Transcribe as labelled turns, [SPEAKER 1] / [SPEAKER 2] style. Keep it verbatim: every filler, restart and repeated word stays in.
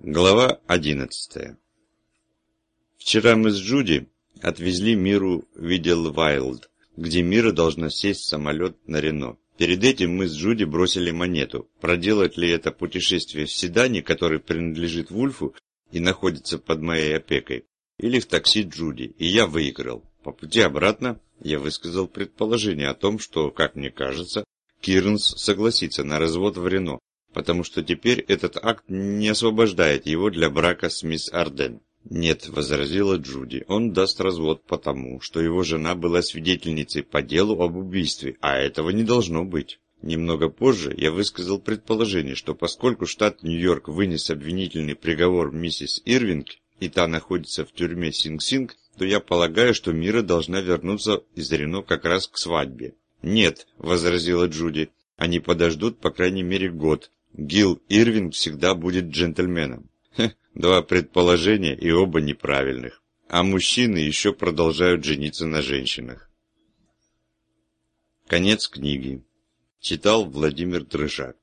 [SPEAKER 1] Глава одиннадцатая. Вчера мы с Джуди отвезли Миру в Идлвайлд, где Мира должна сесть в самолет на Рено. Перед этим мы с Джуди бросили монету, проделать ли это путешествие в седане, который принадлежит Вульфу и находится под моей опекой, или в такси Джуди, и я выиграл. По пути обратно я высказал предположение о том, что, как мне кажется, Кирнс согласится на развод в Рено, потому что теперь этот акт не освобождает его для брака с мисс Арден. «Нет», — возразила Джуди, — «он даст развод потому, что его жена была свидетельницей по делу об убийстве, а этого не должно быть». Немного позже я высказал предположение, что поскольку штат Нью-Йорк вынес обвинительный приговор миссис Ирвинг, и та находится в тюрьме Синг-Синг, то я полагаю, что Мира должна вернуться из Рено как раз к свадьбе. «Нет», — возразила Джуди, — «они подождут по крайней мере год. Гил Ирвинг всегда будет джентльменом». Хе, два предположения и оба неправильных. А мужчины еще продолжают жениться на женщинах. Конец книги. Читал Владимир Дрыжак.